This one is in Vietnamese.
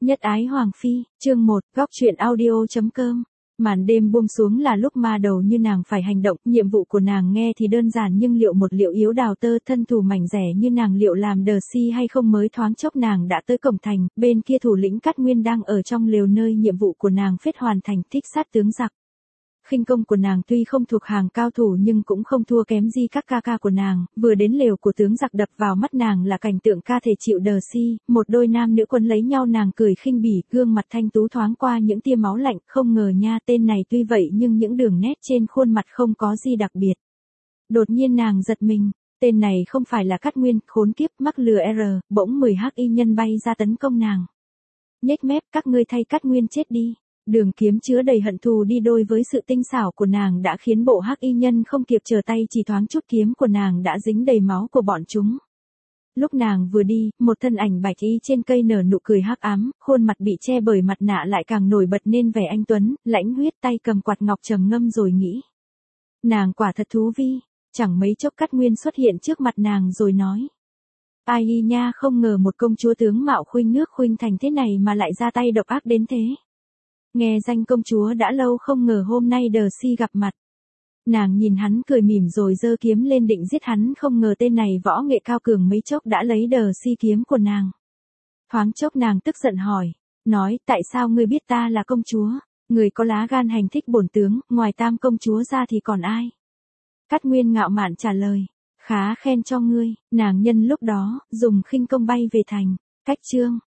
Nhất ái Hoàng Phi, chương 1, góc truyện audio.com. Màn đêm buông xuống là lúc ma đầu như nàng phải hành động, nhiệm vụ của nàng nghe thì đơn giản nhưng liệu một liệu yếu đào tơ thân thủ mảnh rẻ như nàng liệu làm đờ si hay không mới thoáng chốc nàng đã tới cổng thành, bên kia thủ lĩnh Cát Nguyên đang ở trong lều nơi nhiệm vụ của nàng phết hoàn thành thích sát tướng giặc. Khinh công của nàng tuy không thuộc hàng cao thủ nhưng cũng không thua kém gì các ca ca của nàng, vừa đến lều của tướng giặc đập vào mắt nàng là cảnh tượng ca thể chịu đờ si, một đôi nam nữ quân lấy nhau nàng cười khinh bỉ, gương mặt thanh tú thoáng qua những tia máu lạnh, không ngờ nha tên này tuy vậy nhưng những đường nét trên khuôn mặt không có gì đặc biệt. Đột nhiên nàng giật mình, tên này không phải là Cát Nguyên, khốn kiếp, mắc lừa bỗng 10 hắc y nhân bay ra tấn công nàng. Nhếch mép, các ngươi thay Cát Nguyên chết đi. Đường kiếm chứa đầy hận thù đi đôi với sự tinh xảo của nàng đã khiến bộ hắc y nhân không kịp trở tay, chỉ thoáng chút kiếm của nàng đã dính đầy máu của bọn chúng. Lúc nàng vừa đi, một thân ảnh bạch y trên cây nở nụ cười hắc ám, khuôn mặt bị che bởi mặt nạ lại càng nổi bật nên vẻ anh tuấn, lãnh huyết, tay cầm quạt ngọc trầm ngâm rồi nghĩ. Nàng quả thật thú vi, chẳng mấy chốc Cát Nguyên xuất hiện trước mặt nàng rồi nói. Ai nha, không ngờ một công chúa tướng mạo khuynh nước khuynh thành thế này mà lại ra tay độc ác đến thế. Nghe danh công chúa đã lâu không ngờ hôm nay đờ si gặp mặt. Nàng nhìn hắn cười mỉm rồi giơ kiếm lên định giết hắn, không ngờ tên này võ nghệ cao cường mấy chốc đã lấy đờ si kiếm của nàng. Thoáng chốc nàng tức giận hỏi, nói tại sao ngươi biết ta là công chúa, người có lá gan hành thích bổn tướng, ngoài Tam công chúa ra thì còn ai? Cát Nguyên ngạo mạn trả lời, khá khen cho ngươi, nàng nhân lúc đó, dùng khinh công bay về thành, cách chương.